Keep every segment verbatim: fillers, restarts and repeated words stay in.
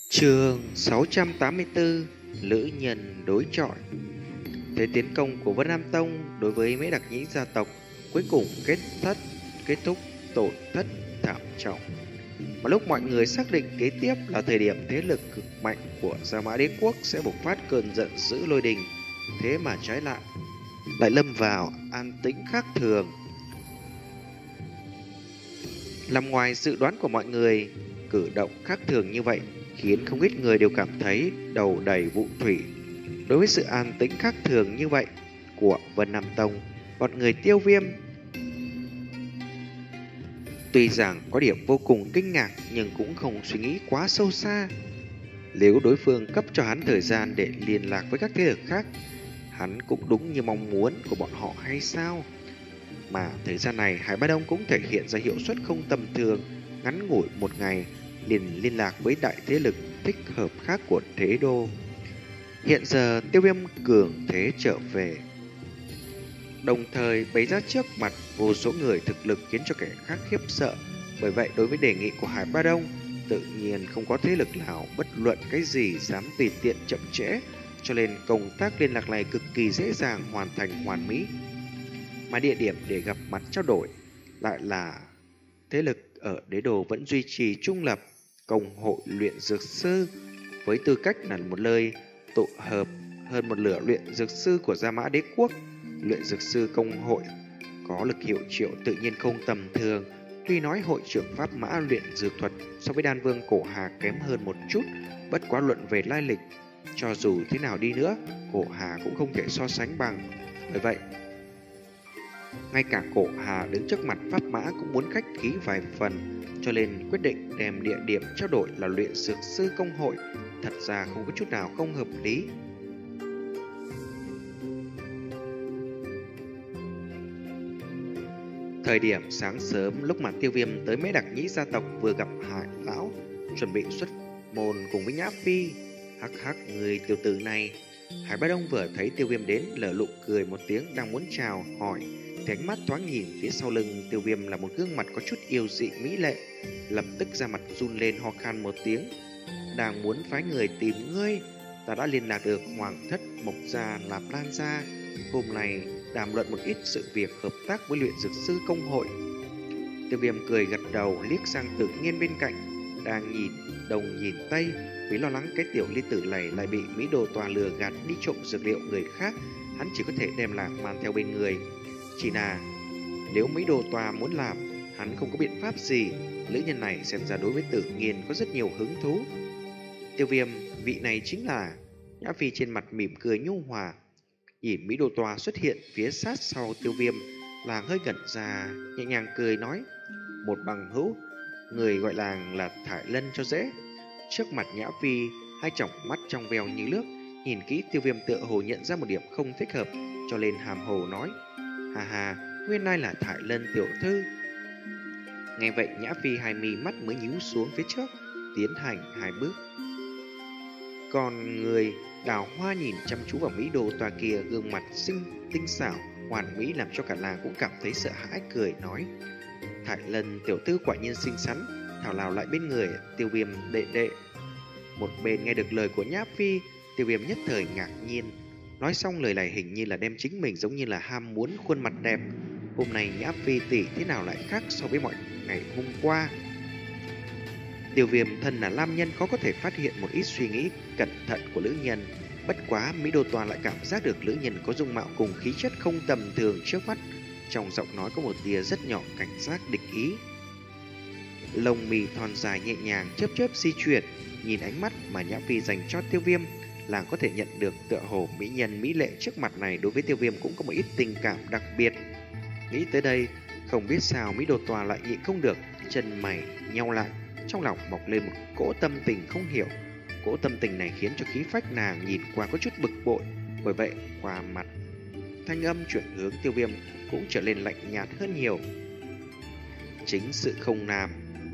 Chương sáu trăm tám mươi tư. Lữ nhân đối chọi. Thế tiến công của Vân Nam Tông đối với mấy đặc nhĩ gia tộc cuối cùng kết thất kết thúc tổn thất thảm trọng. Mà lúc mọi người xác định kế tiếp là thời điểm thế lực cực mạnh của Gia Mã Đế quốc sẽ bộc phát cơn giận dữ lôi đình, thế mà trái lại lại lâm vào an tĩnh khác thường. Nằm ngoài dự đoán của mọi người, cử động khác thường như vậy khiến không ít người đều cảm thấy đầu đầy vụ thủy. Đối với sự an tĩnh khác thường như vậy của Vân Nam Tông, bọn người Tiêu Viêm tuy rằng có điểm vô cùng kinh ngạc nhưng cũng không suy nghĩ quá sâu xa. Nếu đối phương cấp cho hắn thời gian để liên lạc với các thế lực khác, hắn cũng đúng như mong muốn của bọn họ hay sao? Mà thời gian này Hải Bá Đông cũng thể hiện ra hiệu suất không tầm thường, ngắn ngủi một ngày liền liên lạc với đại thế lực thích hợp khác của Thế Đô. Hiện giờ Tiêu Viêm cường thế trở về, đồng thời bày ra trước mặt vô số người thực lực khiến cho kẻ khác khiếp sợ. Bởi vậy đối với đề nghị của Hải Bá Đông, tự nhiên không có thế lực nào bất luận cái gì dám tùy tiện chậm trễ, cho nên công tác liên lạc này cực kỳ dễ dàng hoàn thành hoàn mỹ. Mà địa điểm để gặp mặt trao đổi lại là thế lực ở Đế Đô vẫn duy trì trung lập, công hội luyện dược sư, với tư cách là một nơi tụ hợp hơn một nửa luyện dược sư của Gia Mã Đế quốc. Luyện dược sư công hội có lực hiệu triệu tự nhiên không tầm thường. Tuy nói hội trưởng pháp mã luyện dược thuật so với đan vương Cổ Hà kém hơn một chút, bất quá luận về lai lịch, cho dù thế nào đi nữa, Cổ Hà cũng không thể so sánh bằng. Bởi vậy, ngay cả Cổ Hà đứng trước mặt pháp mã cũng muốn khách khí vài phần, cho nên quyết định đem địa điểm trao đổi là luyện dược sư công hội. Thật ra không có chút nào không hợp lý. Thời điểm sáng sớm, lúc mà Tiêu Viêm tới mấy đặc nhĩ gia tộc vừa gặp Hải lão chuẩn bị xuất môn cùng với Nhã Phi. Hắc hắc, người tiểu tử này. Hải Bá Đông vừa thấy Tiêu Viêm đến, lở lụ cười một tiếng, đang muốn chào hỏi thì ánh mắt thoáng nhìn phía sau lưng Tiêu Viêm là một gương mặt có chút yêu dị mỹ lệ, lập tức ra mặt run lên, ho khan một tiếng. Đang muốn phái người tìm ngươi, ta đã liên lạc được Hoàng thất Mộc gia, Lạp Lan gia, hôm nay đàm luận một ít sự việc hợp tác với luyện dược sư công hội. Tiêu Viêm cười gật đầu, liếc sang Tự Nhiên bên cạnh, đang nhìn đông nhìn tây, vì lo lắng cái tiểu ly tử này lại bị Mỹ Đồ Tòa lừa gạt đi trộm dược liệu người khác, hắn chỉ có thể đem lạc mang theo bên người. Chỉ là nếu Mỹ Đồ Tòa muốn làm, hắn không có biện pháp gì. Lữ nhân này xem ra đối với Tự Nhiên có rất nhiều hứng thú. Tiêu Viêm, vị này chính là... Nhã Phi trên mặt mỉm cười nhu hòa, nhìn Mỹ Đồ Tòa xuất hiện phía sát sau Tiêu Viêm, làng hơi ngẩn ra, nhẹ nhàng cười nói: một bằng hữu, người gọi làng là Thải Lân cho dễ. Trước mặt Nhã Phi, hai tròng mắt trong veo như nước, nhìn kỹ Tiêu Viêm tựa hồ nhận ra một điểm không thích hợp, cho nên hàm hồ nói: hà hà, nguyên lai là Thải Lân tiểu thư. Nghe vậy Nhã Phi hai mí mắt mới nhíu xuống phía trước, tiến hành hai bước. Còn người Đào Hoa nhìn chăm chú vào Mỹ Đồ Tòa kia, gương mặt xinh tinh xảo hoàn mỹ làm cho cả làng cũng cảm thấy sợ hãi, cười nói: Thải Lân tiểu thư quả nhiên xinh xắn, thảo nào lại bên người Tiêu Viêm đệ đệ. Một bên nghe được lời của Nhã Phi, Tiêu Viêm nhất thời ngạc nhiên. Nói xong lời này hình như là đem chính mình giống như là ham muốn khuôn mặt đẹp. Hôm nay Nhã Phi tỷ thế nào lại khác so với mọi ngày hôm qua? Tiêu Viêm thân là nam nhân, khó có thể phát hiện một ít suy nghĩ cẩn thận của nữ nhân. Bất quá Mỹ Đô Toàn lại cảm giác được nữ nhân có dung mạo cùng khí chất không tầm thường trước mắt. Trong giọng nói có một tia rất nhỏ cảnh giác địch ý. Lông mì thon dài nhẹ nhàng chớp chớp di chuyển, nhìn ánh mắt mà Nhã Phi dành cho Tiêu Viêm, làng có thể nhận được tựa hồ mỹ nhân mỹ lệ trước mặt này đối với Tiêu Viêm cũng có một ít tình cảm đặc biệt. Nghĩ tới đây, không biết sao Mỹ Đô Toàn lại nhịn không được, chân mày nhau lại, trong lòng mọc lên một cỗ tâm tình không hiểu. Cỗ tâm tình này khiến cho khí phách nàng nhìn qua có chút bực bội, bởi vậy qua mặt thanh âm chuyển hướng Tiêu Viêm cũng trở nên lạnh nhạt hơn nhiều. Chính sự không làm.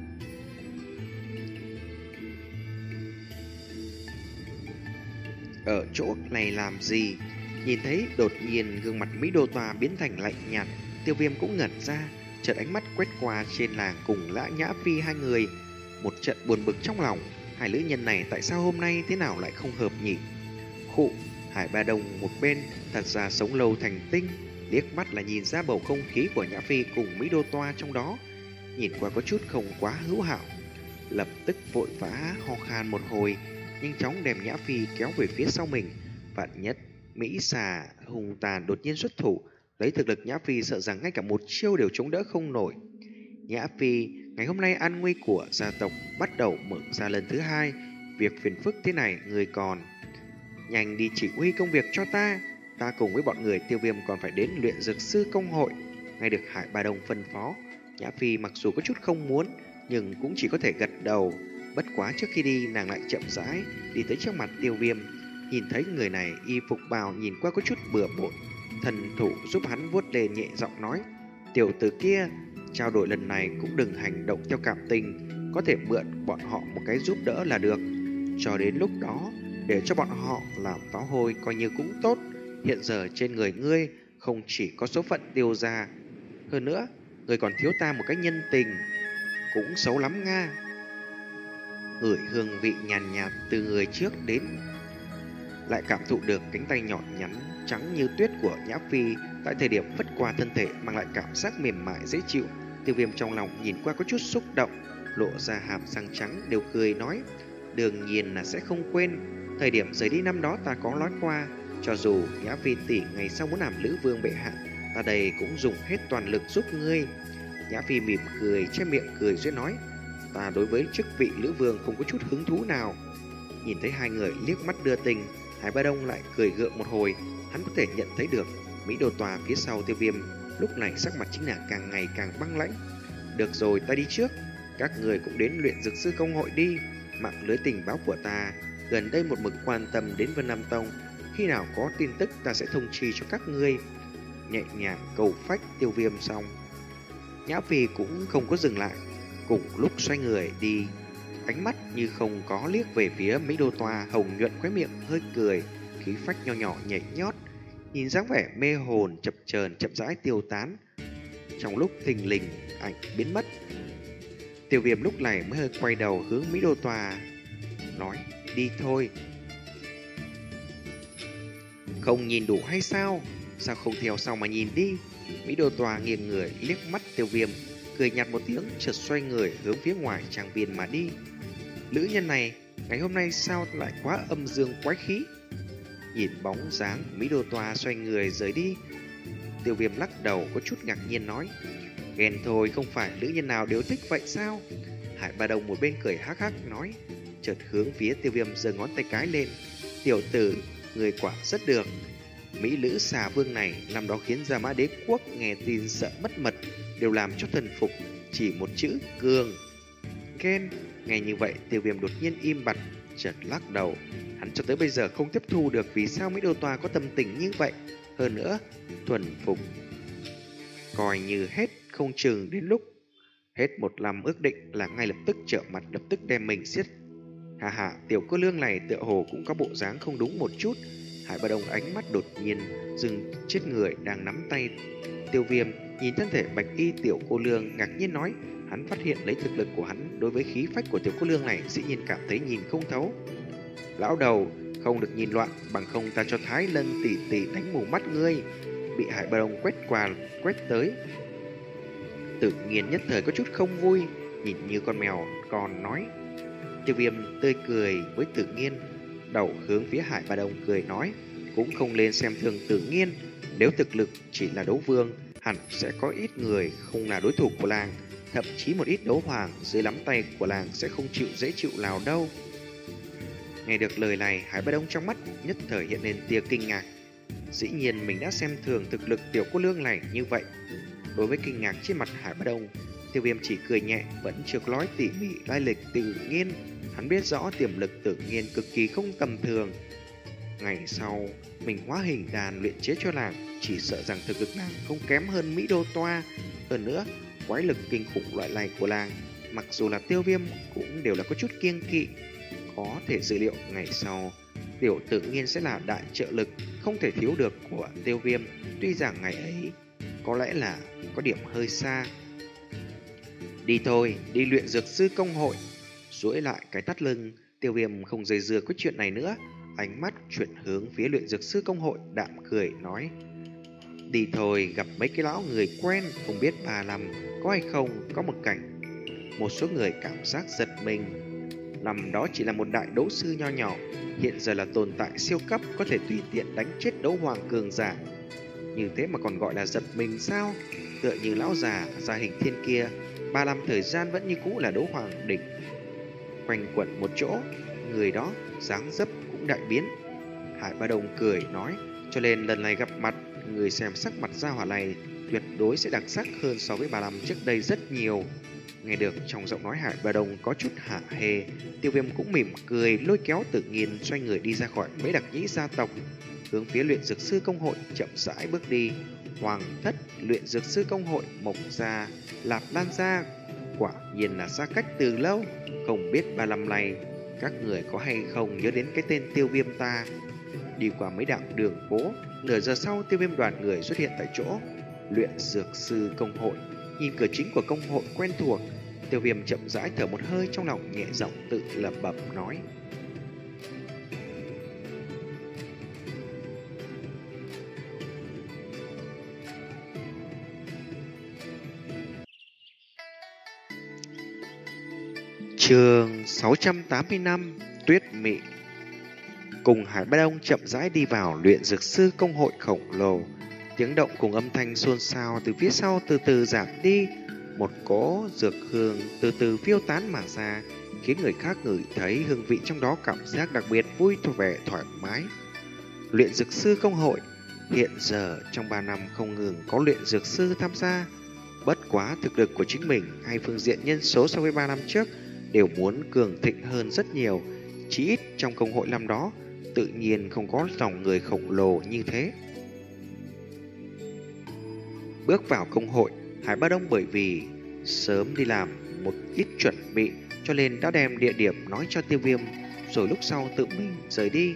Ở chỗ này làm gì? Nhìn thấy đột nhiên gương mặt Mỹ Đô Tòa biến thành lạnh nhạt, Tiêu Viêm cũng ngẩn ra, chợt ánh mắt quét qua trên làng cùng Lã Nhã Phi hai người, một trận buồn bực trong lòng. hai nữ nhân này tại sao hôm nay thế nào lại không hợp nhỉ? Khụ, Hải Ba Đông một bên thật ra sống lâu thành tinh, liếc mắt là nhìn ra bầu không khí của Nhã Phi cùng Mỹ Đô Toa trong đó, nhìn qua có chút không quá hữu hảo, lập tức vội vã ho khan một hồi, nhanh chóng đem Nhã Phi kéo về phía sau mình. Vạn nhất Mỹ xà hùng tàn đột nhiên xuất thủ, lấy thực lực Nhã Phi sợ rằng ngay cả một chiêu đều chống đỡ không nổi. Nhã Phi, ngày hôm nay an nguy của gia tộc bắt đầu mở ra lần thứ hai, việc phiền phức thế này người còn nhanh đi chỉ huy công việc cho ta. Ta cùng với bọn người Tiêu Viêm còn phải đến luyện dược sư công hội. Ngay được Hải Ba Đông phân phó, Nhã Phi mặc dù có chút không muốn, nhưng cũng chỉ có thể gật đầu. Bất quá trước khi đi, nàng lại chậm rãi đi tới trước mặt Tiêu Viêm. Nhìn thấy người này y phục bào nhìn qua có chút bừa bộn, thần thủ giúp hắn vuốt lên nhẹ giọng nói: tiểu tử kia, trao đổi lần này cũng đừng hành động theo cảm tình, có thể mượn bọn họ một cái giúp đỡ là được. Cho đến lúc đó, để cho bọn họ làm pháo hôi coi như cũng tốt. Hiện giờ trên người ngươi không chỉ có số phận Tiêu gia, hơn nữa ngươi còn thiếu ta một cái nhân tình, cũng xấu lắm nga. Ngửi hương vị nhàn nhạt, nhạt từ người trước đến, lại cảm thụ được cánh tay nhọn nhắn trắng như tuyết của Nhã Phi tại thời điểm phất qua thân thể, mang lại cảm giác mềm mại dễ chịu. Tiêu Viêm trong lòng nhìn qua có chút xúc động, lộ ra hàm răng trắng đều cười nói: đương nhiên là sẽ không quên. Thời điểm rời đi năm đó ta có nói qua, cho dù Nhã Phi tỷ ngày sau muốn làm Lữ Vương bệ hạ, ta đây cũng dùng hết toàn lực giúp ngươi. Nhã Phi mỉm cười, che miệng cười duyên nói: ta đối với chức vị Lữ Vương không có chút hứng thú nào. Nhìn thấy hai người liếc mắt đưa tình, Hải Ba Đông lại cười gượng một hồi. Hắn có thể nhận thấy được Mỹ Đô Tòa phía sau Tiêu Viêm lúc này sắc mặt chính là càng ngày càng băng lãnh. Được rồi, ta đi trước, các người cũng đến luyện dược sư công hội đi. Mạng lưới tình báo của ta gần đây một mực quan tâm đến Vân Nam Tông, khi nào có tin tức ta sẽ thông chi cho các ngươi. Nhẹ nhàng cầu phách Tiêu Viêm xong, Nhã Phi cũng không có dừng lại, cùng lúc xoay người đi, ánh mắt như không có liếc về phía Mỹ Đô Toa. Hồng nhuận khóe miệng hơi cười, khí phách nho nhỏ nhảy nhót, nhìn dáng vẻ mê hồn chập chờn chậm rãi tiêu tán. Trong lúc thình lình ảnh biến mất, Tiêu Viêm lúc này mới hơi quay đầu hướng Mỹ Đô Toa nói: đi thôi. Không nhìn đủ hay sao? Sao không theo sau mà nhìn đi? Mỹ Đô Toa nghiêng người liếc mắt Tiêu Viêm, cười nhạt một tiếng, chợt xoay người hướng phía ngoài trang viên mà đi. Nữ nhân này ngày hôm nay sao lại quá âm dương quái khí? Nhìn bóng dáng Mỹ Đô Toa xoay người rời đi, Tiêu Viêm lắc đầu có chút ngạc nhiên nói: ghen thôi, không phải nữ nhân nào đều thích vậy sao? Hải Ba Đông một bên cười hắc hắc nói, chợt hướng phía Tiêu Viêm giơ ngón tay cái lên: tiểu tử, người quả rất được. Mỹ Lữ xà vương này năm đó khiến Gia Mã Đế quốc nghe tin sợ mất mật, đều làm cho thần phục, chỉ một chữ cường. Ghen. Nghe như vậy, Tiêu Viêm đột nhiên im bặt, chợt lắc đầu. Hắn cho tới bây giờ không tiếp thu được vì sao Mỹ Đô Toa có tâm tình như vậy. Hơn nữa, thuần phục coi như hết không chừng đến lúc hết một năm ước định là ngay lập tức trở mặt, lập tức đem mình siết. Hà hà, tiểu cô lương này tựa hồ cũng có bộ dáng không đúng một chút. Hải Ba Đông ánh mắt đột nhiên dừng chết người đang nắm tay Tiêu Viêm, nhìn thân thể bạch y tiểu cô lương ngạc nhiên nói. Hắn phát hiện lấy thực lực của hắn đối với khí phách của tiểu cô lương này dĩ nhiên cảm thấy nhìn không thấu. Lão đầu, không được nhìn loạn, bằng không ta cho Thái Lân tỷ tỷ đánh mù mắt ngươi. Bị Hải Ba Đông quét qua quét tới, tự nhiên nhất thời có chút không vui, nhìn như con mèo còn nói. Tiêu Viêm tươi cười với Tự Nhiên, đầu hướng phía Hải Ba Đông cười nói, cũng không lên xem thường Tự Nhiên, nếu thực lực chỉ là đấu vương, hẳn sẽ có ít người không là đối thủ của làng, thậm chí một ít đấu hoàng dưới nắm tay của làng sẽ không chịu dễ chịu nào đâu. Nghe được lời này, Hải Ba Đông trong mắt nhất thời hiện lên tia kinh ngạc. Dĩ nhiên mình đã xem thường thực lực tiểu cô lương này như vậy. Đối với kinh ngạc trên mặt Hải Ba Đông, Tiêu Viêm chỉ cười nhẹ, vẫn chưa có nói tỉ mỉ lai lịch Tự Nhiên. Hắn biết rõ tiềm lực Tự Nhiên cực kỳ không tầm thường. Ngày sau mình hóa hình đàn luyện chế cho làng, chỉ sợ rằng thực lực nàng không kém hơn Mỹ Đô Toa. Hơn nữa, quái lực kinh khủng loại này của làng, mặc dù là Tiêu Viêm cũng đều là có chút kiêng kỵ. Có thể dự liệu ngày sau tiểu Tự Nhiên sẽ là đại trợ lực không thể thiếu được của Tiêu Viêm. Tuy rằng ngày ấy có lẽ là có điểm hơi xa. Đi thôi, đi luyện dược sư công hội. Duỗi lại cái thắt lưng, Tiêu Viêm không dây dưa cái chuyện này nữa, ánh mắt chuyển hướng phía luyện dược sư công hội, đạm cười nói: đi thôi, gặp mấy cái lão người quen, không biết bà làm có hay không. Có một cảnh một số người cảm giác giật mình. Năm đó chỉ là một đại đấu sư nho nhỏ, hiện giờ là tồn tại siêu cấp, có thể tùy tiện đánh chết đấu hoàng cường giả. Như thế mà còn gọi là giật mình sao? Tựa như lão già gia hình thiên kia, ba năm thời gian vẫn như cũ là đấu hoàng đỉnh. Quanh quẩn một chỗ, người đó dáng dấp cũng đại biến. Hải Ba Đồng cười nói, cho nên lần này gặp mặt, người xem sắc mặt gia hỏa này tuyệt đối sẽ đặc sắc hơn so với ba năm trước đây rất nhiều. Nghe được trong giọng nói Hải Ba Đồng có chút hạ hề, Tiêu Viêm cũng mỉm cười, lôi kéo Tự Nhiên xoay người đi ra khỏi mấy đặc nhĩ gia tộc, hướng phía luyện dược sư công hội chậm rãi bước đi. Hoàng thất luyện dược sư công hội, Mộc gia, Lạp Lan gia, quả nhiên là xa cách từ lâu. Không biết ba năm này các người có hay không nhớ đến cái tên Tiêu Viêm ta? Đi qua mấy đoạn đường phố, nửa giờ sau Tiêu Viêm đoàn người xuất hiện tại chỗ luyện dược sư công hội. Nhìn cửa chính của công hội quen thuộc, Tiêu Viêm chậm rãi thở một hơi, trong lòng nhẹ giọng tự lẩm bẩm nói: Chương sáu trăm tám mươi lăm, Tuyết Mị. Cùng Hải Ba Đông chậm rãi đi vào luyện dược sư công hội khổng lồ. Tiếng động cùng âm thanh xôn xao từ phía sau từ từ giảm đi. Một cỗ dược hương từ từ phiêu tán mà ra, khiến người khác ngửi thấy hương vị trong đó cảm giác đặc biệt vui vẻ thoải mái. Luyện dược sư công hội hiện giờ trong ba năm không ngừng có luyện dược sư tham gia. Bất quá thực lực của chính mình hay phương diện nhân số so với ba năm trước đều muốn cường thịnh hơn rất nhiều. Chỉ ít trong công hội năm đó tự nhiên không có dòng người khổng lồ như thế. Bước vào công hội, Hải Ba Đông bởi vì sớm đi làm một ít chuẩn bị cho nên đã đem địa điểm nói cho Tiêu Viêm, rồi lúc sau tự mình rời đi.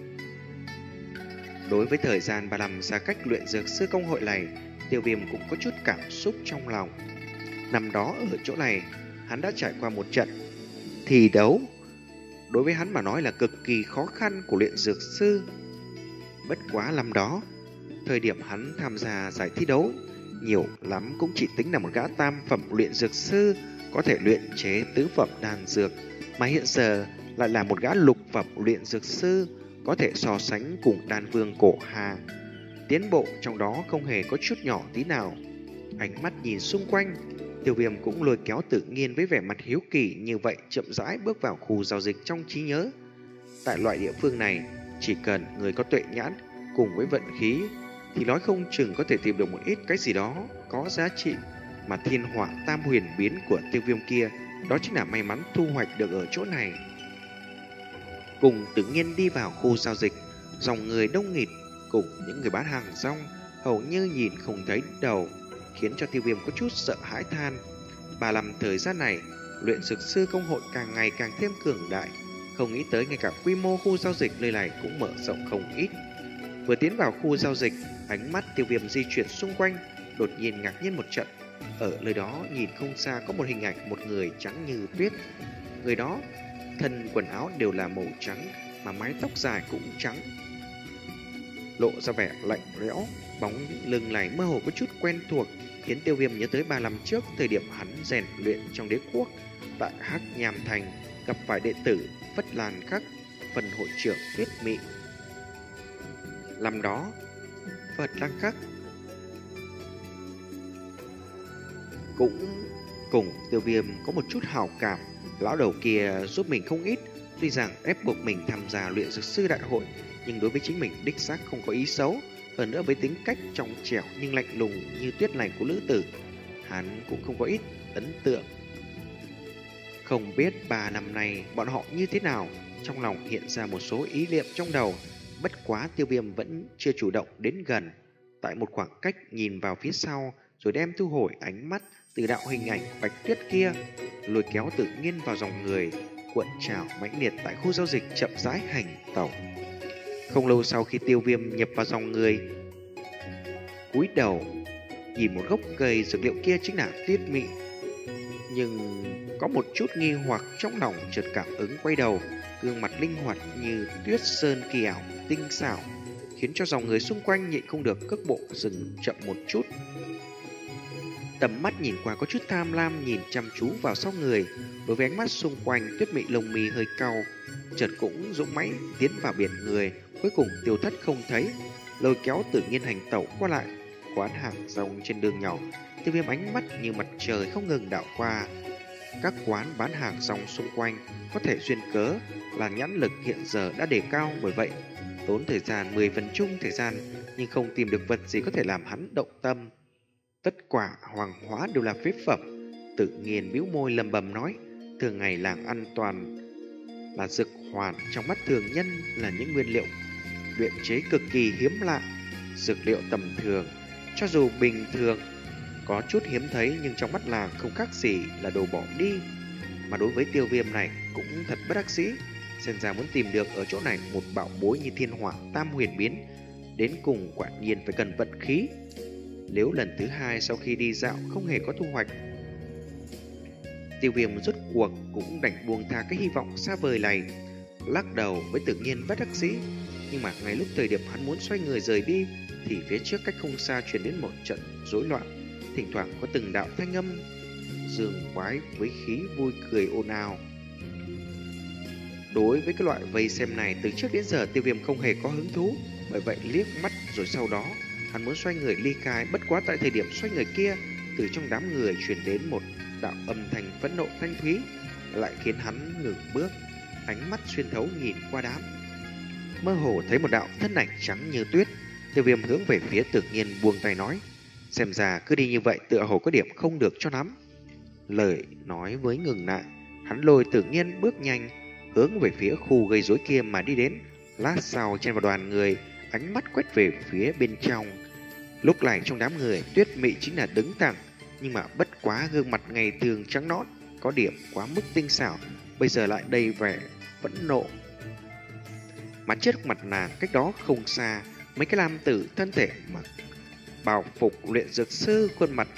Đối với thời gian ba năm xa cách luyện dược sư công hội này, Tiêu Viêm cũng có chút cảm xúc trong lòng. Năm đó ở chỗ này, hắn đã trải qua một trận thi đấu, đối với hắn mà nói là cực kỳ khó khăn của luyện dược sư. Bất quá năm đó, thời điểm hắn tham gia giải thi đấu, nhiều lắm cũng chỉ tính là một gã tam phẩm luyện dược sư có thể luyện chế tứ phẩm đan dược, mà hiện giờ lại là một gã lục phẩm luyện dược sư có thể so sánh cùng đan vương cổ hà. Tiến bộ trong đó không hề có chút nhỏ tí nào. Ánh mắt nhìn xung quanh, Tiêu Viêm cũng lôi kéo Tự Nhiên với vẻ mặt hiếu kỳ như vậy chậm rãi bước vào khu giao dịch trong trí nhớ. Tại loại địa phương này, chỉ cần người có tuệ nhãn cùng với vận khí thì nói không chừng có thể tìm được một ít cái gì đó có giá trị. Mà thiên hỏa tam huyền biến của Tiêu Viêm kia, đó chính là may mắn thu hoạch được ở chỗ này. Cùng Tự Nhiên đi vào khu giao dịch, dòng người đông nghịt cùng những người bán hàng rong hầu như nhìn không thấy đầu, khiến cho Tiêu Viêm có chút sợ hãi than. Ba năm thời gian này, luyện dược sư công hội càng ngày càng thêm cường đại, không nghĩ tới ngay cả quy mô khu giao dịch nơi này cũng mở rộng không ít. Vừa tiến vào khu giao dịch, ánh mắt Tiêu Viêm di chuyển xung quanh, đột nhiên ngạc nhiên một trận. Ở nơi đó nhìn không xa có một hình ảnh một người trắng như tuyết. Người đó thân quần áo đều là màu trắng, mà mái tóc dài cũng trắng, lộ ra vẻ lạnh lẽo. Bóng lưng này mơ hồ có chút quen thuộc, khiến Tiêu Viêm nhớ tới ba năm trước, thời điểm hắn rèn luyện trong đế quốc tại Hắc Nham Thành, gặp phải đệ tử Phất Lan Khắc, phần hội trưởng Tuyết Mị. Năm đó, Phất Lan Khắc cũng cùng Tiêu Viêm có một chút hào cảm. Lão đầu kia giúp mình không ít, tuy rằng ép buộc mình tham gia luyện dược sư đại hội, nhưng đối với chính mình đích xác không có ý xấu. Hơn nữa với tính cách trong trẻo nhưng lạnh lùng như tuyết này của nữ tử, hắn cũng không có ít ấn tượng. Không biết ba năm nay bọn họ như thế nào, trong lòng hiện ra một số ý niệm trong đầu. Bất quá Tiêu Viêm vẫn chưa chủ động đến gần, tại một khoảng cách nhìn vào phía sau, rồi đem thu hồi ánh mắt từ đạo hình ảnh bạch tuyết kia, lôi kéo Tự Nhiên vào dòng người cuộn trào mãnh liệt tại khu giao dịch chậm rãi hành tẩu. Không lâu sau khi Tiêu Viêm nhập vào dòng người, cúi đầu nhìn một gốc cây dược liệu kia chính là Tuyết Mị. nhưng có một chút nghi hoặc trong lòng, chợt cảm ứng quay đầu, gương mặt linh hoạt như tuyết sơn kỳ ảo tinh xảo, khiến cho dòng người xung quanh nhịn không được cước bộ dừng chậm một chút. Tầm mắt nhìn qua có chút tham lam, nhìn chăm chú vào sau người. Đối với ánh mắt xung quanh, Tuyết Mị lông mi hơi cau, chợt cũng dũng mãnh tiến vào biển người, cuối cùng tiêu thất không thấy. Lôi kéo Tự Nhiên hành tẩu qua lại quán hàng rong trên đường nhỏ. Tiêu Viêm ánh mắt như mặt trời không ngừng đảo qua các quán bán hàng rong xung quanh, có thể duyên cớ là nhãn lực hiện giờ đã đề cao, bởi vậy tốn thời gian mười phần chung thời gian nhưng không tìm được vật gì có thể làm hắn động tâm. Tất quả hoàng hóa đều là phế phẩm. Tự Nhiên bĩu môi lầm bầm nói, thường ngày làng ăn toàn là dược hoàn, trong mắt thường nhân là những nguyên liệu luyện chế cực kỳ hiếm lạ. Dược liệu tầm thường, cho dù bình thường có chút hiếm thấy, nhưng trong mắt làng không khác gì là đồ bỏ đi. Mà đối với Tiêu Viêm này cũng thật bất đắc dĩ, xem ra muốn tìm được ở chỗ này một bảo bối như thiên hỏa tam huyền biến, đến cùng quả nhiên phải cần vận khí. Nếu lần thứ hai sau khi đi dạo không hề có thu hoạch, Tiêu Viêm rốt cuộc cũng đành buông tha cái hy vọng xa vời này, lắc đầu với Tự Nhiên bất đắc dĩ. Nhưng mà ngay lúc thời điểm hắn muốn xoay người rời đi, thì phía trước cách không xa truyền đến một trận rối loạn, thỉnh thoảng có từng đạo thanh âm dường quái với khí vui cười ồn ào. Đối với cái loại vây xem này, từ trước đến giờ Tiêu Viêm không hề có hứng thú, bởi vậy liếc mắt rồi sau đó hắn muốn xoay người ly khai. Bất quá tại thời điểm xoay người kia, từ trong đám người truyền đến một đạo âm thanh phẫn nộ thanh thúy, lại khiến hắn ngừng bước, ánh mắt xuyên thấu nhìn qua đám, mơ hồ thấy một đạo thân ảnh trắng như tuyết. Tiêu Viêm hướng về phía Tự Nhiên buông tay nói, xem ra cứ đi như vậy tựa hồ có điểm không được cho lắm. Lời nói với ngừng lại, hắn lôi Tự Nhiên bước nhanh hướng về phía khu gây rối kia mà đi đến. Lát sau chen vào đoàn người, ánh mắt quét về phía bên trong. Lúc này trong đám người, Tuyết Mị chính là đứng thẳng, nhưng mà bất quá gương mặt ngày thường trắng nõn, có điểm quá mức tinh xảo, bây giờ lại đầy vẻ phẫn nộ. Mà trước mặt nàng cách đó không xa, mấy cái nam tử thân thể mặc bào phục luyện dược sư, khuôn mặt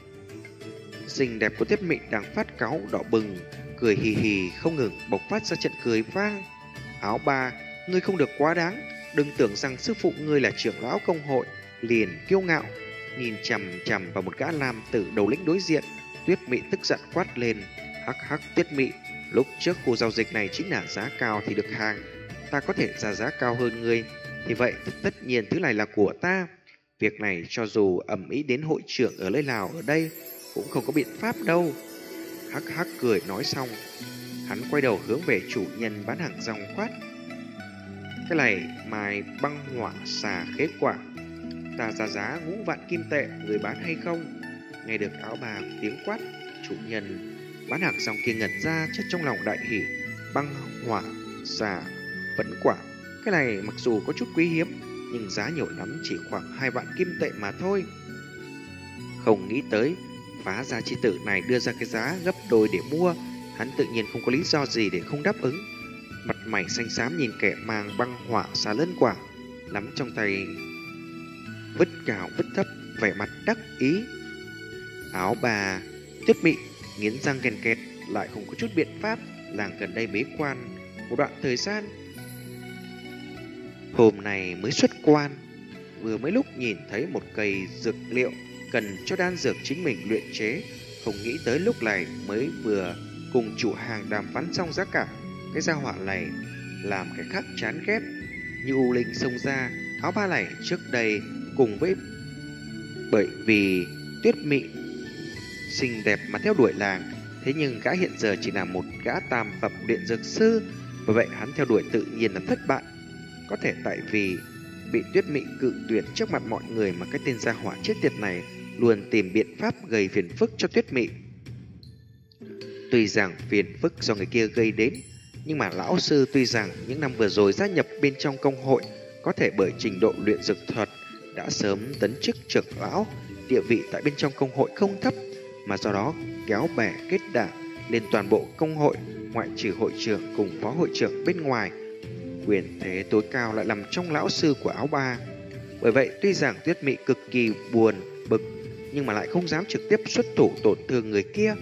xinh đẹp của Tuyết Mị đang phát cáu đỏ bừng, cười hì hì không ngừng bộc phát ra trận cười vang. Áo Ba, ngươi không được quá đáng, đừng tưởng rằng sư phụ ngươi là trưởng lão công hội liền kiêu ngạo. Nhìn chằm chằm vào một gã nam tử đầu lĩnh đối diện, Tuyết Mị tức giận quát lên, hắc hắc Tuyết Mị, lúc trước khu giao dịch này chính là giá cao thì được hàng, ta có thể ra giá cao hơn ngươi, thì vậy tất nhiên thứ này là của ta. Việc này cho dù ầm ĩ đến hội trưởng ở nơi nào ở đây cũng không có biện pháp đâu. Hắc hắc cười nói xong, hắn quay đầu hướng về chủ nhân bán hàng rong quát, cái này mài băng hỏa xà khế quả, ta ra giá ngũ vạn kim tệ, người bán hay không? Nghe được Áo Bà tiếng quát, chủ nhân bán hàng rong kia ngẩn ra, chất trong lòng đại hỉ. Băng hỏa xà vẫn quả, cái này mặc dù có chút quý hiếm, nhưng giá nhiều lắm chỉ khoảng hai vạn kim tệ mà thôi. Không nghĩ tới phá gia chi tử này đưa ra cái giá gấp đôi để mua, hắn tự nhiên không có lý do gì để không đáp ứng. Mặt mày xanh xám nhìn kẻ mang băng hỏa xà lân quả, nắm trong tay vứt cao vứt thấp, vẻ mặt đắc ý. Áo Bà, Tuyết Mị nghiến răng ken két, lại không có chút biện pháp. Làng gần đây bế quan một đoạn thời gian, hôm nay mới xuất quan, vừa mấy lúc nhìn thấy một cây dược liệu cần cho đan dược chính mình luyện chế, không nghĩ tới lúc này mới vừa cùng chủ hàng đàm phán xong giá cả, cái gia hỏa này làm cái khác chán ghét. Như U Linh xông ra, Áo Ba này trước đây cùng với bởi vì Tuyết Mị xinh đẹp mà theo đuổi làng, thế nhưng gã hiện giờ chỉ là một gã tam phẩm luyện dược sư, bởi vậy hắn theo đuổi tự nhiên là thất bại. Có thể tại vì bị Tuyết Mị cự tuyệt trước mặt mọi người mà cái tên gia hỏa chết tiệt này luôn tìm biện pháp gây phiền phức cho Tuyết Mị. Tuy rằng phiền phức do người kia gây đến, nhưng mà lão sư tuy rằng những năm vừa rồi gia nhập bên trong công hội, có thể bởi trình độ luyện dược thuật đã sớm tấn chức trưởng lão, địa vị tại bên trong công hội không thấp, mà do đó kéo bè kết đảng lên toàn bộ công hội, ngoại trừ hội trưởng cùng phó hội trưởng bên ngoài, quyền thế tối cao lại nằm trong lão sư của Áo Ba. Bởi vậy tuy rằng Tuyết Mị cực kỳ buồn bực, nhưng mà lại không dám trực tiếp xuất thủ tổn thương người kia.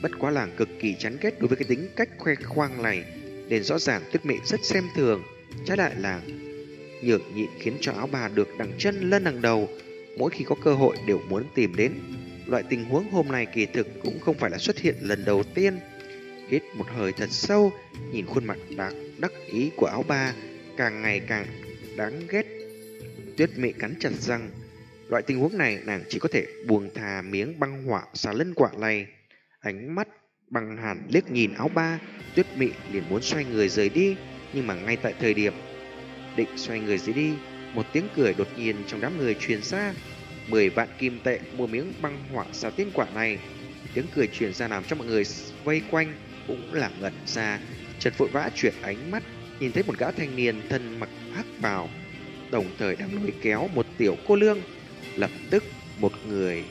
Bất quá làng cực kỳ chán ghét đối với cái tính cách khoe khoang này, nên rõ ràng Tuyết Mị rất xem thường. Trái lại làng nhường nhịn khiến cho áo bà được đằng chân lên đằng đầu, mỗi khi có cơ hội đều muốn tìm đến. Loại tình huống hôm nay kỳ thực cũng không phải là xuất hiện lần đầu tiên. Hít một hơi thật sâu, nhìn khuôn mặt đắc, đắc ý của áo ba càng ngày càng đáng ghét. Tuyết Mị cắn chặt răng. Loại tình huống này nàng chỉ có thể buông thà miếng băng hỏa xà lân quả này. Ánh mắt băng hàn liếc nhìn áo ba, Tuyết Mị liền muốn xoay người rời đi. Nhưng mà ngay tại thời điểm định xoay người rời đi, một tiếng cười đột nhiên trong đám người truyền ra. Mười vạn kim tệ mua miếng băng hỏa xà tiên quả này. Tiếng cười truyền ra làm cho mọi người vây quanh cũng là ngẩn ra. Trần vội vã chuyển ánh mắt, nhìn thấy một gã thanh niên thân mặc hắc bào, đồng thời đang lôi kéo một tiểu cô nương. Lập tức một người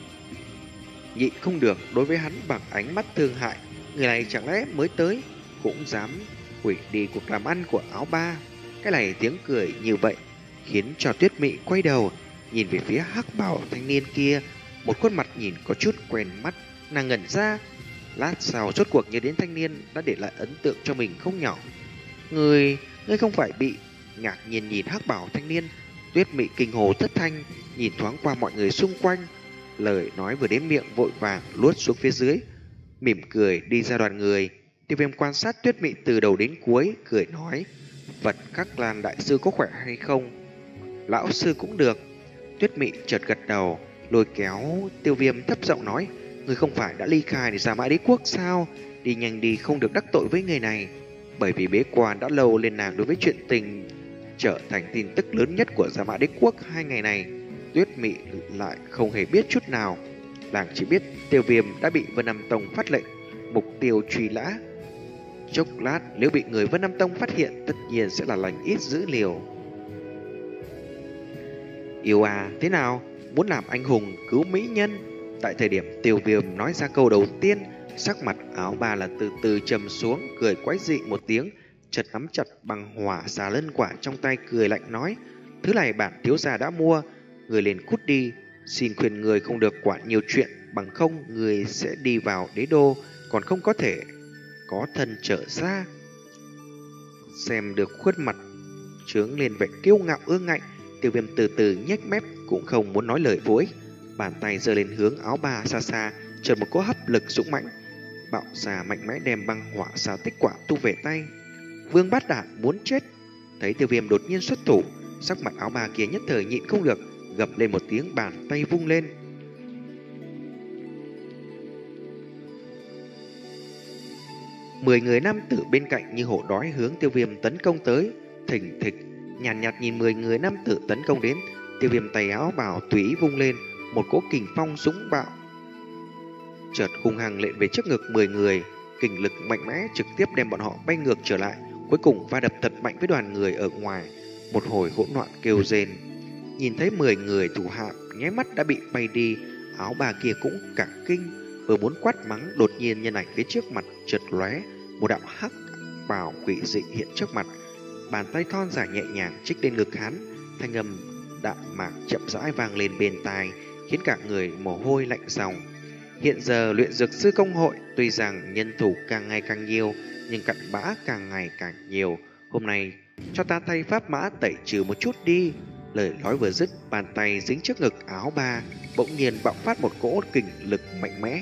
nhịn không được đối với hắn bằng ánh mắt thương hại. Người này chẳng lẽ mới tới cũng dám hủy đi cuộc làm ăn của áo ba. Cái này tiếng cười như vậy khiến cho Tuyết Mị quay đầu nhìn về phía hắc bào thanh niên kia. Một khuôn mặt nhìn có chút quen mắt, nàng ngẩn ra. Lát sau rốt cuộc nhớ đến thanh niên đã để lại ấn tượng cho mình không nhỏ. Người, ngươi không phải bị... Ngạc nhiên nhìn hắc bảo thanh niên, Tuyết Mị kinh hồ thất thanh, nhìn thoáng qua mọi người xung quanh. Lời nói vừa đến miệng vội vàng luốt xuống phía dưới, mỉm cười đi ra đoàn người. Tiêu Viêm quan sát Tuyết Mị từ đầu đến cuối, cười nói: Vật Khắc Lan đại sư có khỏe hay không? Lão sư cũng được. Tuyết Mị chợt gật đầu, lôi kéo Tiêu Viêm thấp giọng nói: Người không phải đã ly khai để ra Mã Đế Quốc sao? Đi nhanh đi, không được đắc tội với người này. Bởi vì bế quan đã lâu nên nàng đối với chuyện tình trở thành tin tức lớn nhất của Gia Mã Đế Quốc hai ngày này, Tuyết Mị lại không hề biết chút nào. Nàng chỉ biết Tiêu Viêm đã bị Vân Nam Tông phát lệnh mục tiêu truy lã. Chốc lát nếu bị người Vân Nam Tông phát hiện, tất nhiên sẽ là lành ít dữ liều. Yêu à, thế nào? Muốn làm anh hùng cứu mỹ nhân? Tại thời điểm Tiêu Viêm nói ra câu đầu tiên, sắc mặt áo ba là từ từ trầm xuống, cười quái dị một tiếng, chợt nắm chặt bằng hỏa xà lân quả trong tay, cười lạnh nói: Thứ này bản thiếu gia đã mua, người liền cút đi. Xin khuyên người không được quản nhiều chuyện, bằng không người sẽ đi vào đế đô, còn không có thể có thân trở ra. Xem được khuôn mặt trướng lên vẻ kiêu ngạo ương ngạnh, Tiêu Viêm từ từ nhếch mép, cũng không muốn nói lời vô ích. Bàn tay giơ lên hướng áo ba xa xa, chợt một cỗ hấp lực dũng mãnh bạo xà mạnh mẽ đem băng hỏa xà tích quả tu về tay. Vương Bát Đản muốn chết. Thấy Tiêu Viêm đột nhiên xuất thủ, sắc mặt áo ba kia nhất thời nhịn không được, gầm lên một tiếng, bàn tay vung lên. Mười người nam tử bên cạnh như hổ đói hướng Tiêu Viêm tấn công tới. Thình thịch, nhàn nhạt, nhạt nhìn mười người nam tử tấn công đến. Tiêu Viêm tay áo bào tùy ý vung lên, một cỗ kình phong dũng bạo chợt hung hăng lện về trước ngực mười người. Kình lực mạnh mẽ trực tiếp đem bọn họ bay ngược trở lại, cuối cùng va đập thật mạnh với đoàn người ở ngoài. Một hồi hỗn loạn kêu rên. Nhìn thấy mười người thủ hạ nháy mắt đã bị bay đi, áo bà kia cũng cả kinh, vừa muốn quát mắng, đột nhiên nhân ảnh phía trước mặt chợt lóe, một đạo hắc bào quỷ dị hiện trước mặt, bàn tay thon dài nhẹ nhàng trích lên ngực hắn, thanh âm đạm mạc chậm rãi vang lên bên tai, khiến cả người mồ hôi lạnh ròng. Hiện giờ luyện dược sư công hội tuy rằng nhân thủ càng ngày càng nhiều, nhưng cặn bã càng ngày càng nhiều. Hôm nay cho ta thay pháp mã tẩy trừ một chút đi. Lời nói vừa dứt, bàn tay dính trước ngực áo ba, bỗng nhiên bạo phát một cỗ kình lực mạnh mẽ.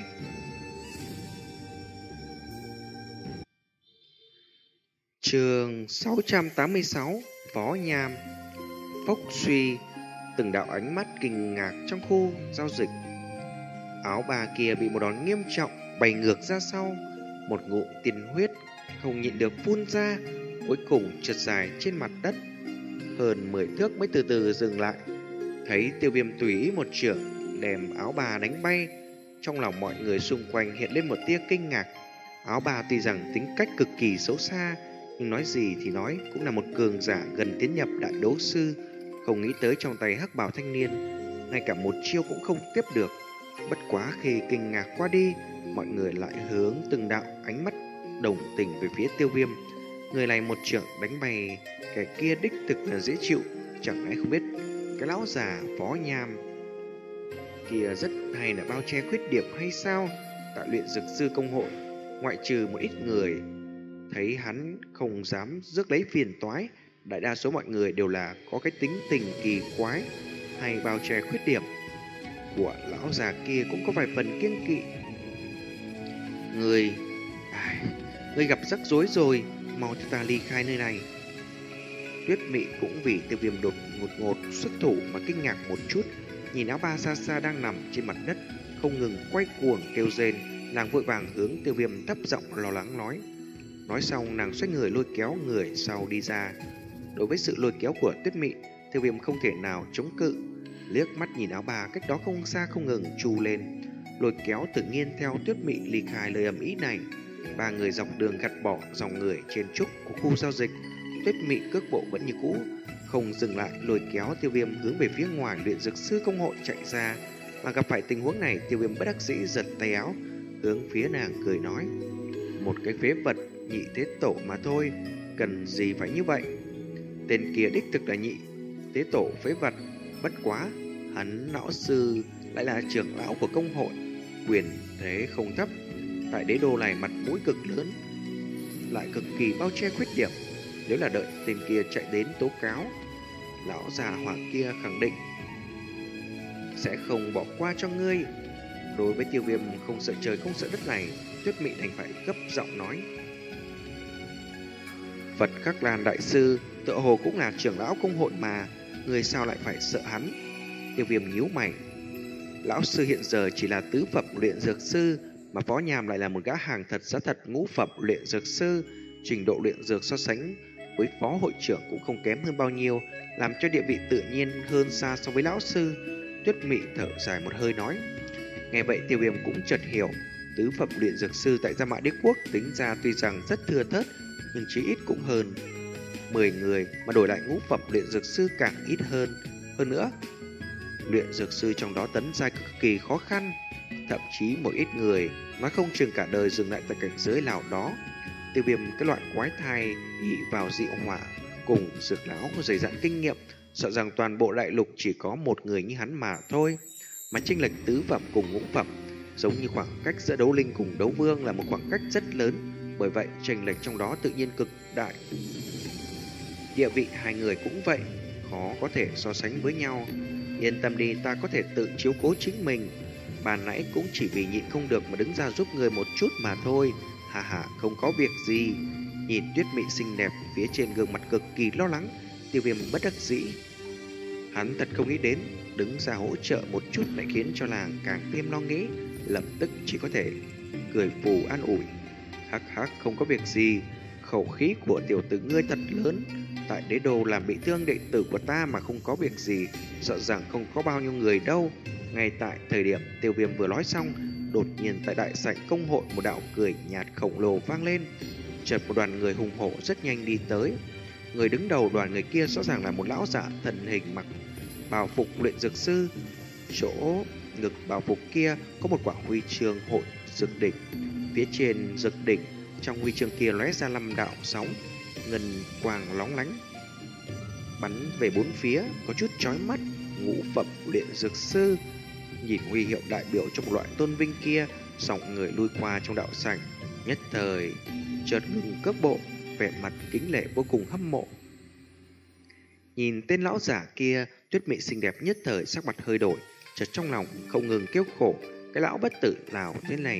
Chương sáu trăm tám mươi sáu, Phó Nham. Phốc suy, từng đạo ánh mắt kinh ngạc trong khu giao dịch. Áo bà kia bị một đòn nghiêm trọng bay ngược ra sau, một ngụm tiên huyết không nhịn được phun ra, cuối cùng trượt dài trên mặt đất hơn mười thước mới từ từ dừng lại. Thấy Tiêu Viêm tùy ý một chưởng đem áo bà đánh bay, trong lòng mọi người xung quanh hiện lên một tia kinh ngạc. Áo bà tuy rằng tính cách cực kỳ xấu xa, nhưng nói gì thì nói cũng là một cường giả gần tiến nhập đại đấu sư. Không nghĩ tới trong tay hắc bào thanh niên ngay cả một chiêu cũng không tiếp được. Bất quá khi kinh ngạc qua đi, mọi người lại hướng từng đạo ánh mắt đồng tình về phía Tiêu Viêm. Người này một chưởng đánh bay kẻ kia đích thực là dễ chịu, chẳng lẽ không biết cái lão già Phó Nham kia rất hay là bao che khuyết điểm hay sao? tại luyện dược sư công hội, ngoại trừ một ít người thấy hắn không dám rước lấy phiền toái, đại đa số mọi người đều là có cái tính tình kỳ quái hay bao che khuyết điểm của lão già kia cũng có vài phần kiêng kỵ. Người, ai, người gặp rắc rối rồi, mau cho ta ly khai nơi này. Tuyết Mị cũng vì Tiêu Viêm đột ngột ngột xuất thủ mà kinh ngạc một chút, nhìn áo ba xa xa đang nằm trên mặt đất, không ngừng quay cuồng kêu rên, nàng vội vàng hướng Tiêu Viêm thấp giọng lo lắng nói. Nói xong nàng xoay người lôi kéo người sau đi ra. Đối với sự lôi kéo của Tuyết Mị, Tiêu Viêm không thể nào chống cự, liếc mắt nhìn áo bà cách đó không xa không ngừng trù lên, lôi kéo tự nhiên theo Tuyết Mị ly khai lời ầm ĩ này. Ba người dọc đường gạt bỏ dòng người trên trúc của khu giao dịch. Tuyết Mị cước bộ vẫn như cũ, không dừng lại lôi kéo Tiêu Viêm hướng về phía ngoài luyện dược sư công hội chạy ra. Mà gặp phải tình huống này, Tiêu Viêm bất đắc dĩ giật tay áo, hướng phía nàng cười nói: một cái phế vật nhị thế tổ mà thôi, cần gì phải như vậy? Tên kia đích thực là nhị thế tổ phế vật, bất quá hắn lão sư lại là trưởng lão của công hội, quyền thế không thấp, tại đế đô này mặt mũi cực lớn, lại cực kỳ bao che khuyết điểm. Nếu là đợi tên kia chạy đến tố cáo, lão già hỏa kia khẳng định sẽ không bỏ qua cho ngươi. Đối với Tiêu Viêm không sợ trời không sợ đất này, Tuyết Mị đành phải gấp giọng nói: Phật Khắc Lan đại sư tựa hồ cũng là trưởng lão công hội mà, người sao lại phải sợ hắn? Tiêu Viêm nhíu mày. Lão sư hiện giờ chỉ là tứ phẩm luyện dược sư, mà Phó Nham lại là một gã hàng thật giá thật ngũ phẩm luyện dược sư, trình độ luyện dược so sánh với phó hội trưởng cũng không kém hơn bao nhiêu, làm cho địa vị tự nhiên hơn xa so với lão sư. Tuyết Mị thở dài một hơi nói. Nghe vậy Tiêu Viêm cũng chợt hiểu, tứ phẩm luyện dược sư tại Gia Mã Đế Quốc tính ra tuy rằng rất thưa thớt, nhưng chí ít cũng hơn mười người, mà đổi lại ngũ phẩm luyện dược sư càng ít hơn. Hơn nữa, luyện dược sư trong đó tấn giai cực kỳ khó khăn, thậm chí một ít người nói không chừng cả đời dừng lại tại cảnh giới nào đó. Tiêu Viêm cái loại quái thai ỷ vào dị hỏa cùng dược lão dày dặn kinh nghiệm, sợ rằng toàn bộ đại lục chỉ có một người như hắn mà thôi. Mà chênh lệch tứ phẩm cùng ngũ phẩm giống như khoảng cách giữa đấu linh cùng đấu vương là một khoảng cách rất lớn, bởi vậy chênh lệch trong đó tự nhiên cực đại. Địa vị hai người cũng vậy, khó có thể so sánh với nhau. Yên tâm đi, ta có thể tự chiếu cố chính mình. Ban nãy cũng chỉ vì nhịn không được mà đứng ra giúp người một chút mà thôi. Hà hà, không có việc gì. Nhìn Tuyết Mị xinh đẹp phía trên gương mặt cực kỳ lo lắng, Tiêu Viêm bất đắc dĩ. Hắn thật không nghĩ đến đứng ra hỗ trợ một chút lại khiến cho nàng càng thêm lo nghĩ, lập tức chỉ có thể cười phù an ủi. Hắc hắc, không có việc gì. Khẩu khí của tiểu tử ngươi thật lớn, tại đế đô làm bị thương đệ tử của ta mà không có việc gì, sợ rằng không có bao nhiêu người đâu. Ngay tại thời điểm Tiêu Viêm vừa nói xong, đột nhiên tại đại sảnh công hội một đạo cười nhạt khổng lồ vang lên. Chợt một đoàn người hùng hổ rất nhanh đi tới. Người đứng đầu đoàn người kia rõ ràng là một lão giả thần hình mặc bào phục luyện dược sư. Chỗ ngực bào phục kia có một quả huy chương hội dược đỉnh, phía trên dược đỉnh trong huy chương kia lóe ra năm đạo sóng ngân quang lóng lánh bắn về bốn phía, có chút chói mắt. Ngũ phẩm luyện dược sư nhìn huy hiệu đại biểu cho một loại tôn vinh kia, sòng người lui qua trong đạo sảnh, nhất thời chợt ngừng cước bộ, vẻ mặt kính lệ vô cùng hâm mộ. Nhìn tên lão giả kia, Tuyết Mị xinh đẹp nhất thời sắc mặt hơi đổi, chợt trong lòng không ngừng kêu khổ, cái lão bất tử nào thế này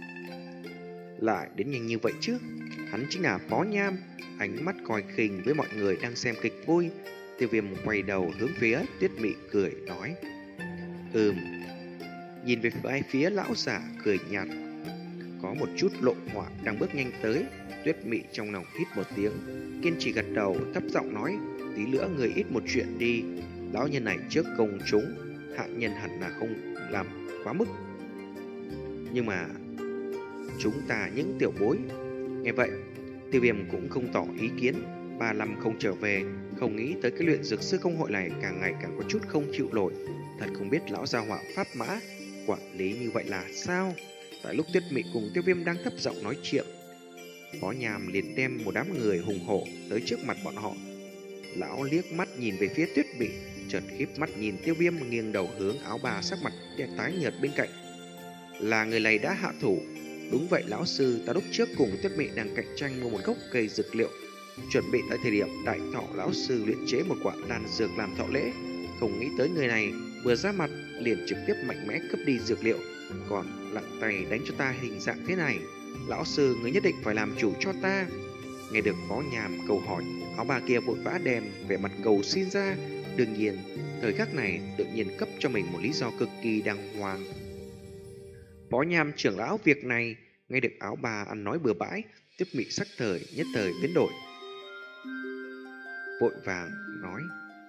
lại đến nhanh như vậy chứ? Hắn chính là Phó Nham. Ánh mắt coi khinh với mọi người đang xem kịch vui. Tiêu Viêm quay đầu hướng phía Tuyết Mị cười nói: Ừm. Nhìn về phía phía lão giả cười nhạt, có một chút lộ hỏa đang bước nhanh tới. Tuyết Mị trong lòng hít một tiếng, kiên trì gật đầu, thấp giọng nói: Tí nữa người ít một chuyện đi. Lão nhân này trước công chúng, hạ nhân hẳn là không làm quá mức, nhưng mà chúng ta những tiểu bối. Nghe vậy, Tiêu Viêm cũng không tỏ ý kiến. Ba năm không trở về, không nghĩ tới cái luyện dược sư công hội này càng ngày càng có chút không chịu nổi. Thật không biết lão gia hỏa pháp mã quản lý như vậy là sao? Tại lúc Tuyết Mị cùng Tiêu Viêm đang thấp giọng nói chuyện, Phó Nham liền đem một đám người hùng hổ tới trước mặt bọn họ. Lão liếc mắt nhìn về phía Tuyết Mị, chợt híp mắt nhìn Tiêu Viêm, nghiêng đầu hướng áo bà sắc mặt đen tái nhợt bên cạnh. là người này đã hạ thủ. Đúng vậy lão sư, ta lúc trước cùng Tuyết Mị đang cạnh tranh mua một gốc cây dược liệu, chuẩn bị tại thời điểm đại thọ lão sư luyện chế một quả đan dược làm thọ lễ. Không nghĩ tới người này vừa ra mặt liền trực tiếp mạnh mẽ cướp đi dược liệu, còn lặng tay đánh cho ta hình dạng thế này. Lão sư, người nhất định phải làm chủ cho ta. Nghe được Phó Nham câu hỏi, áo bà kia vội vã đem vẻ mặt cầu xin ra. Đương nhiên, thời khắc này tự nhiên cấp cho mình một lý do cực kỳ đàng hoàng. Phó Nham trưởng lão, việc này, nghe được áo bà ăn nói bừa bãi, Tuyết Mị sắc thời nhất thời biến đổi, vội vàng nói.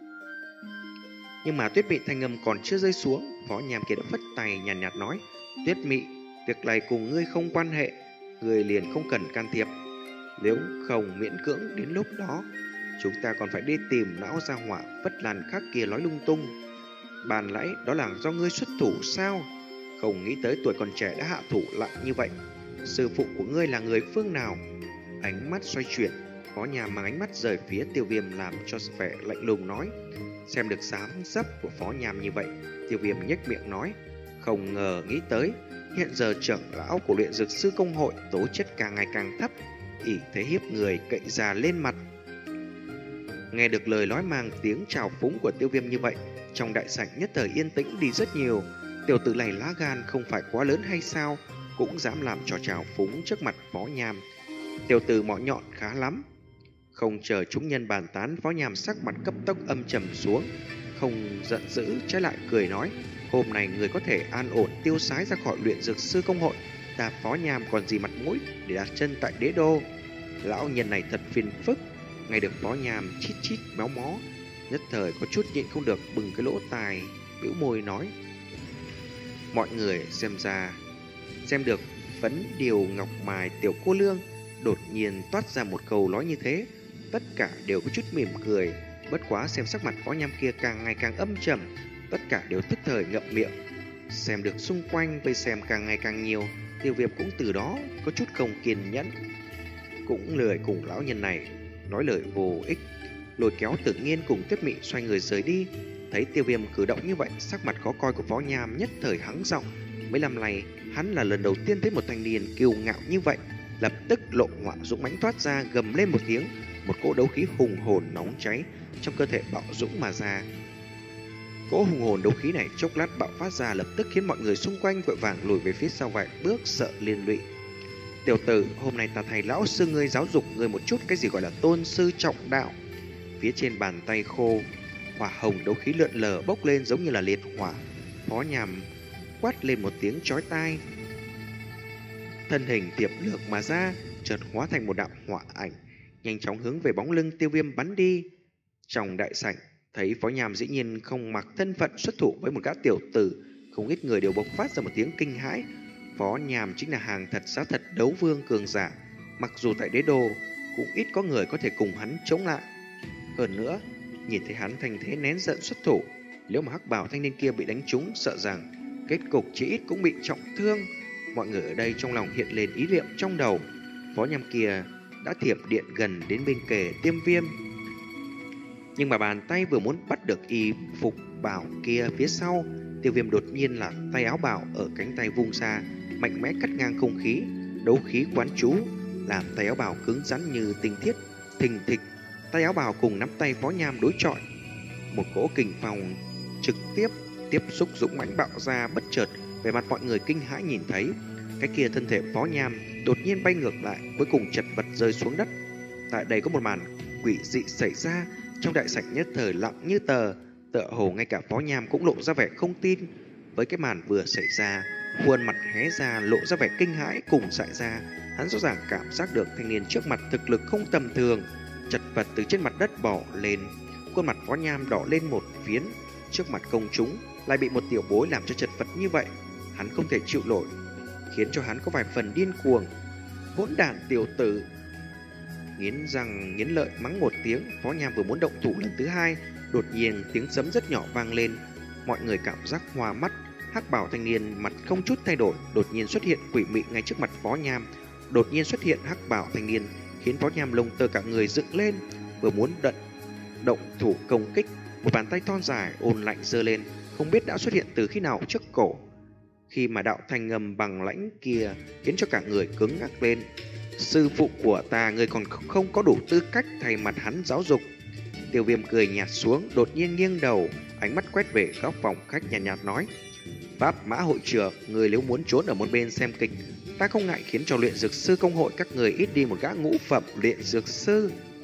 Nhưng mà Tuyết Mị thanh âm còn chưa rơi xuống, Phó Nham kia đã phất tay nhàn nhạt, nhạt nói: Tuyết Mị, việc này cùng ngươi không quan hệ, ngươi liền không cần can thiệp. Nếu không miễn cưỡng đến lúc đó, chúng ta còn phải đi tìm lão gia hỏa Vất Lan khác kia nói lung tung. Bàn nãy đó là do ngươi xuất thủ sao? Không nghĩ tới tuổi còn trẻ đã hạ thủ lại như vậy. Sư phụ của ngươi là người phương nào? Ánh mắt xoay chuyển, Phó Nham mang ánh mắt rời phía Tiêu Viêm làm cho vẻ lạnh lùng nói. Xem được dáng dấp của Phó Nham như vậy, Tiêu Viêm nhếch miệng nói: không ngờ nghĩ tới, hiện giờ trưởng lão của luyện dược sư công hội tố chất càng ngày càng thấp, ỷ thế hiếp người cậy già lên mặt. Nghe được lời nói mang tiếng trào phúng của Tiêu Viêm như vậy, trong đại sảnh nhất thời yên tĩnh đi rất nhiều. Tiểu tử này lá gan không phải quá lớn hay sao, cũng dám làm trò trào phúng trước mặt Phó Nham. Tiểu tử mỏ nhọn khá lắm. Không chờ chúng nhân bàn tán, Phó Nham sắc mặt cấp tốc âm trầm xuống, không giận dữ, trái lại cười nói: hôm nay người có thể an ổn tiêu sái ra khỏi luyện dược sư công hội, ta Phó Nham còn gì mặt mũi để đặt chân tại đế đô. Lão nhân này thật phiền phức. Nghe được Phó Nham chít chít méo mó, nhất thời có chút nhịn không được bừng cái lỗ tai, bĩu môi nói: mọi người xem ra xem được Phấn Điều Ngọc Mài tiểu cô lương đột nhiên toát ra một câu nói như thế, tất cả đều có chút mỉm cười. Bất quá xem sắc mặt Phó Nham kia càng ngày càng âm trầm, tất cả đều tức thời ngậm miệng. Xem được xung quanh vây xem càng ngày càng nhiều, Tiêu Viêm cũng từ đó có chút không kiên nhẫn, cũng lười cùng lão nhân này nói lời vô ích, lôi kéo Tự Nhiên cùng Tuyết Mị xoay người rời đi. Thấy Tiêu Viêm cử động như vậy, sắc mặt khó coi của Phó Nham nhất thời hắng giọng. Mấy năm này hắn là lần đầu tiên thấy một thanh niên kiêu ngạo như vậy, lập tức lộ hỏa dũng mãnh thoát ra, gầm lên một tiếng, một cỗ đấu khí hùng hồn nóng cháy trong cơ thể bạo dũng mà ra. Cỗ hùng hồn đấu khí này chốc lát bạo phát ra, lập tức khiến mọi người xung quanh vội vàng lùi về phía sau vài bước, sợ liên lụy. Tiểu tử, hôm nay ta thầy lão sư ngươi giáo dục ngươi một chút cái gì gọi là tôn sư trọng đạo. Phía trên bàn tay khô, hỏa hồng đấu khí lượn lờ bốc lên giống như là liệt hỏa. Phó Nham quát lên một tiếng chói tai, thân hình tiệp lược mà ra, chợt hóa thành một đạo hỏa ảnh, nhanh chóng hướng về bóng lưng Tiêu Viêm bắn đi. Trong đại sảnh, thấy Phó Nham dĩ nhiên không mặc thân phận xuất thủ với một gã tiểu tử, không ít người đều bộc phát ra một tiếng kinh hãi. Phó Nham chính là hàng thật giá thật đấu vương cường giả, mặc dù tại đế đô cũng ít có người có thể cùng hắn chống lại. Hơn nữa, nhìn thấy hắn thành thế nén giận xuất thủ, nếu mà hắc bào thanh niên kia bị đánh trúng, sợ rằng kết cục chỉ ít cũng bị trọng thương. Mọi người ở đây trong lòng hiện lên ý niệm trong đầu, Phó Nham kia đã thiểm điện gần đến bên kề Tiêm Viêm, nhưng mà bàn tay vừa muốn bắt được y phục bào kia phía sau, Tiêu Viêm đột nhiên là tay áo bào ở cánh tay vung ra, mạnh mẽ cắt ngang không khí, đấu khí quán chú, làm tay áo bào cứng rắn như tinh thiết. Thình thịch, tay áo bào cùng nắm tay Phó Nham đối chọi, một cỗ kình phong trực tiếp tiếp xúc dũng mãnh bạo ra. Bất chợt, về mặt mọi người kinh hãi nhìn thấy cái kia thân thể Phó Nham đột nhiên bay ngược lại, cuối cùng chật vật rơi xuống đất. Tại đây có một màn quỷ dị xảy ra, trong đại sảnh nhất thời lặng như tờ, tựa hồ ngay cả Phó Nham cũng lộ ra vẻ không tin với cái màn vừa xảy ra. Khuôn mặt hé ra lộ ra vẻ kinh hãi cùng dại ra, hắn rõ ràng cảm giác được thanh niên trước mặt thực lực không tầm thường, chật vật từ trên mặt đất bò lên. Khuôn mặt Phó Nham đỏ lên một phiến, trước mặt công chúng lại bị một tiểu bối làm cho chật vật như vậy, hắn không thể chịu nổi, khiến cho hắn có vài phần điên cuồng. Hỗn đản tiểu tử! Nghiến răng nghiến lợi mắng một tiếng, Phó Nham vừa muốn động thủ lần thứ hai, đột nhiên tiếng sấm rất nhỏ vang lên. Mọi người cảm giác hoa mắt. Hắc bảo thanh niên mặt không chút thay đổi, đột nhiên xuất hiện quỷ mị ngay trước mặt Phó Nham. Đột nhiên xuất hiện hắc bảo thanh niên khiến Phó Nham lông tơ cả người dựng lên, vừa muốn đận động thủ công kích, một bàn tay thon dài ồn lạnh giơ lên, không biết đã xuất hiện từ khi nào trước cổ. khi mà đạo thanh ngầm bằng lãnh kia khiến cho cả người cứng ngắc lên. Sư phụ của ta, người còn không có đủ tư cách thay mặt hắn giáo dục. Tiêu Viêm cười nhạt xuống, đột nhiên nghiêng đầu, ánh mắt quét về góc phòng khách nhàn nhạt, nhạt nói: Pháp Mã hội trưởng, người nếu muốn trốn ở một bên xem kịch, ta không ngại khiến cho luyện dược sư công hội các người ít đi một gã ngũ phẩm luyện dược sư.